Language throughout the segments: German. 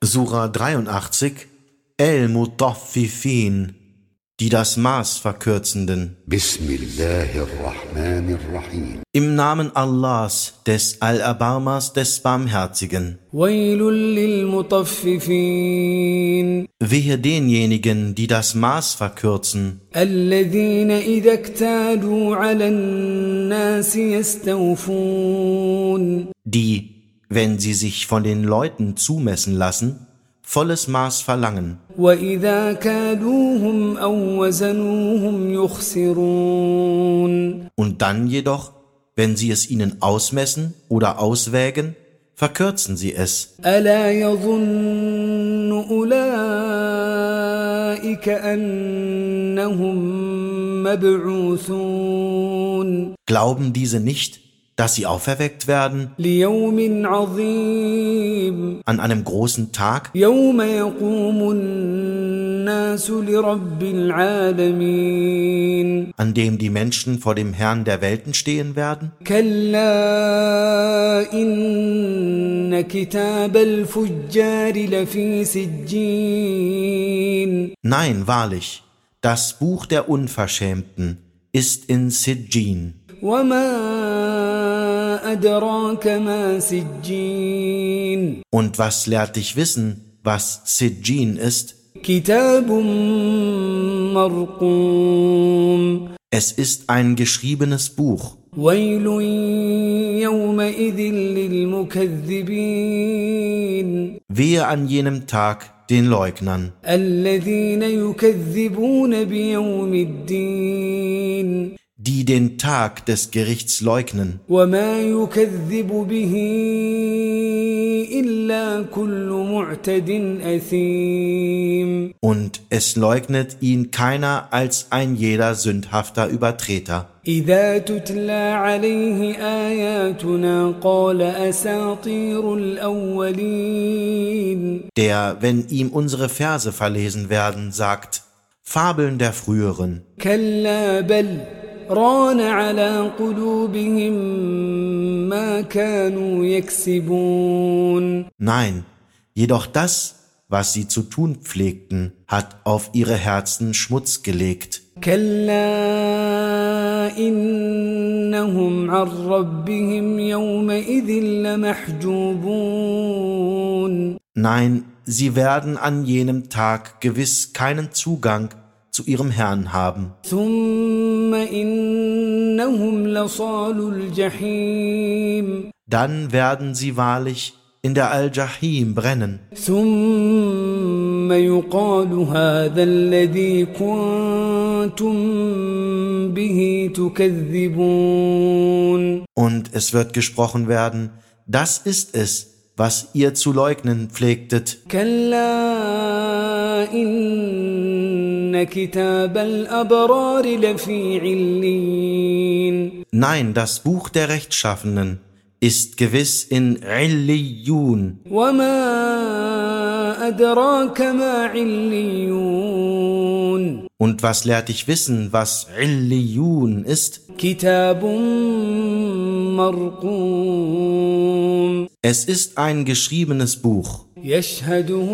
Sura 83 El-Mutaffifin, die das Maß verkürzenden. Bismillahirrahmanirrahim. Im Namen Allahs, des Allerbarmers, des Barmherzigen. Wailul lil-Mutaffifin. Wehe denjenigen, die das Maß verkürzen. Alladhina idha iktalu 'alan nasi yastawfun. Die, wenn sie sich von den Leuten zumessen lassen, volles Maß verlangen. وَإِذَا كَالُوهُمْ أَوْ وَزَنُوهُمْ يُخْسِرُونَ. Und dann jedoch, wenn sie es ihnen ausmessen oder auswägen, verkürzen sie es. أَلَا يَظُنُّ أُولَئِكَ أَنَّهُمْ مَبْعُوثُونَ. Glauben diese nicht, dass sie auferweckt werden لِيَوْمٍ عَظِيمٍ. an einem großen Tag, يَوْمَ يَقُومُ النَّاسُ لِرَبِّ الْعَالَمِينَ. an dem die Menschen vor dem Herrn der Welten stehen werden? كَلَّا إِنَّ كِتَابَ الْفُجَّارِ لَفِي سِجِّينٍ. Nein, wahrlich, das Buch der Unverschämten ist in Sijjin. وَمَا أَدْرَاكَ مَا سِجِّينٌ. Und was lehrt dich wissen, was Sijjin ist? كِتَابٌ مَّرْقُومٌ. Es ist ein geschriebenes Buch. وَيْلٌ يَوْمَئِذٍ لِّلْمُكَذِّبِينَ. Wehe an jenem Tag den Leugnern, الَّذِينَ يُكَذِّبُونَ بِيَوْمِ الدِّينِ. die den Tag des Gerichts leugnen. وَمَا يُكَذِّبُ بِهِ إِلَّا كُلُّ مُعْتَدٍ أَثِيمٍ. Und es leugnet ihn keiner als ein jeder sündhafter Übertreter. إِذَا تُتْلَى عَلَيْهِ آيَاتُنَا قَالَ أَسَاطِيرُ الْأَوَّلِينَ. Der, wenn ihm unsere Verse verlesen werden, sagt, Fabeln der Früheren. كَلَّا بَلْ رَانَ عَلَى قُلُوبِهِم مَّا كَانُوا يَكْسِبُونَ. Nein, jedoch das, was sie zu tun pflegten, hat auf ihre Herzen Schmutz gelegt. كَلَّا إِنَّهُمْ عَن رَّبِّهِمْ يَوْمَئِذٍ لَّمَحْجُوبُونَ. Nein, sie werden an jenem Tag gewiss keinen Zugang zu ihrem Herrn haben. ثُمَّ إِنَّهُمْ لَصَالُو الْجَحِيمِ. Dann werden sie wahrlich in der Al-Jahim brennen. ثُمَّ يُقَالُ هَذَا الَّذِي كُنتُم بِهِ تُكَذِّبُونَ. Und es wird gesprochen werden, das ist es, was ihr zu leugnen pflegtet. كَلَّا إِنَّ كِتَابَ الْأَبْرَارِ لَفِي عِلِّيِّينَ. Nein, das Buch der Rechtschaffenen ist gewiss in Illiyun. وَمَا أَدْرَاكَ مَا عِلِّيُّونَ. Und was lehrt dich wissen, was Illiyun ist? كِتَابٌ مَّرْقُومٌ. Es ist ein geschriebenes Buch. يَشْهَدُهُ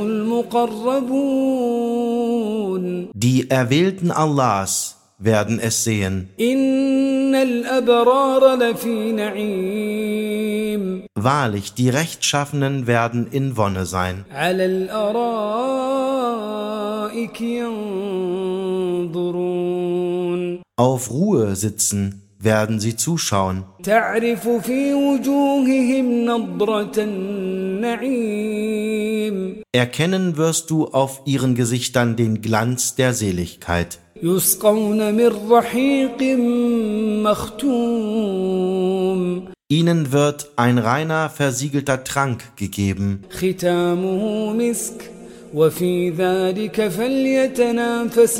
الْمُقَرَّبُونَ. Die Erwählten Allahs werden es sehen. إِنَّ الْأَبْرَارَ لَفِي نَعِيمٍ. Wahrlich, die Rechtschaffenen werden in Wonne sein. عَلَى الْأَرَائِكِ يَنظُرُونَ. Auf Ruhe sitzen werden sie zuschauen. تَعْرِفُ فِي وُجُوهِهِمْ نَضْرَةَ النَّعِيمِ. Erkennen wirst du auf ihren Gesichtern den Glanz der Seligkeit. يُسْقَوْنَ مِن رَّحِيقٍ مَّخْتُومٍ. Ihnen wird ein reiner, versiegelter Trank gegeben. ختامه مسك وفي ذلك فليتنافس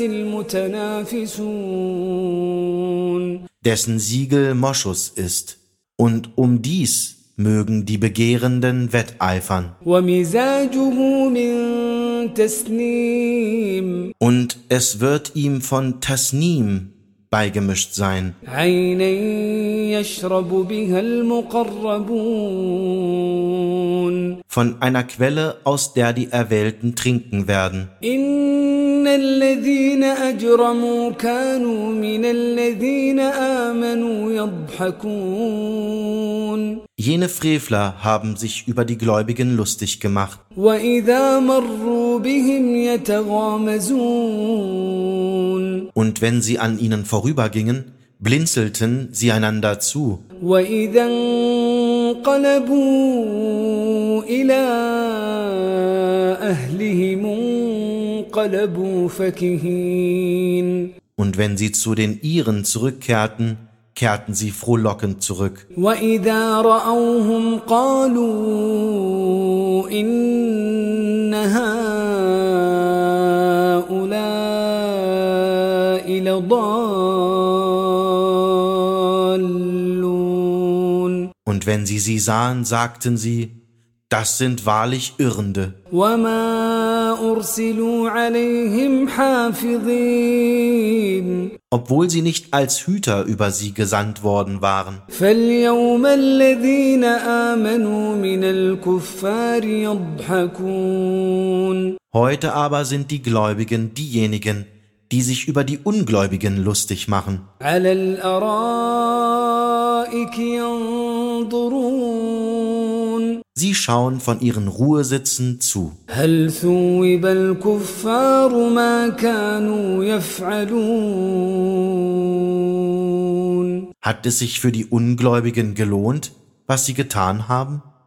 المتنافسون. Dessen Siegel Moschus ist. Und um dies mögen die Begehrenden wetteifern. ومزاجه من تسنيم. Und es wird ihm von Tasnim beigemischt sein. عينا يشرب بها المقربون. von einer Quelle, aus der die Erwählten trinken werden. إن الذين أجرموا كانوا من الذين آمنوا يضحكون Jene Frevler haben sich über die Gläubigen lustig gemacht. وإذا مروا بهم يتغامزون Und wenn sie an ihnen vorübergingen, blinzelten sie einander zu. وإذا انقلبوا إلى أهلهم انقلبوا فكهين Und wenn sie zu den Ihren zurückkehrten, kehrten sie frohlockend zurück. وإذا رأوهم قالوا إن هؤلاء لضالون Und wenn sie sahen, sagten sie, das sind wahrlich Irrende. وما أرسلوا عليهم حافظين Obwohl sie nicht als Hüter über sie gesandt worden waren. فاليوم الذين آمنوا من الكفار يضحكون Heute aber sind die Gläubigen diejenigen, die sich über die Ungläubigen lustig machen. على الأرائك ينظرون Sie schauen von ihren Ruhesitzen zu. هل ثوب الكفار ما كانوا يفعلون Hat es sich für die Ungläubigen gelohnt, was sie getan haben?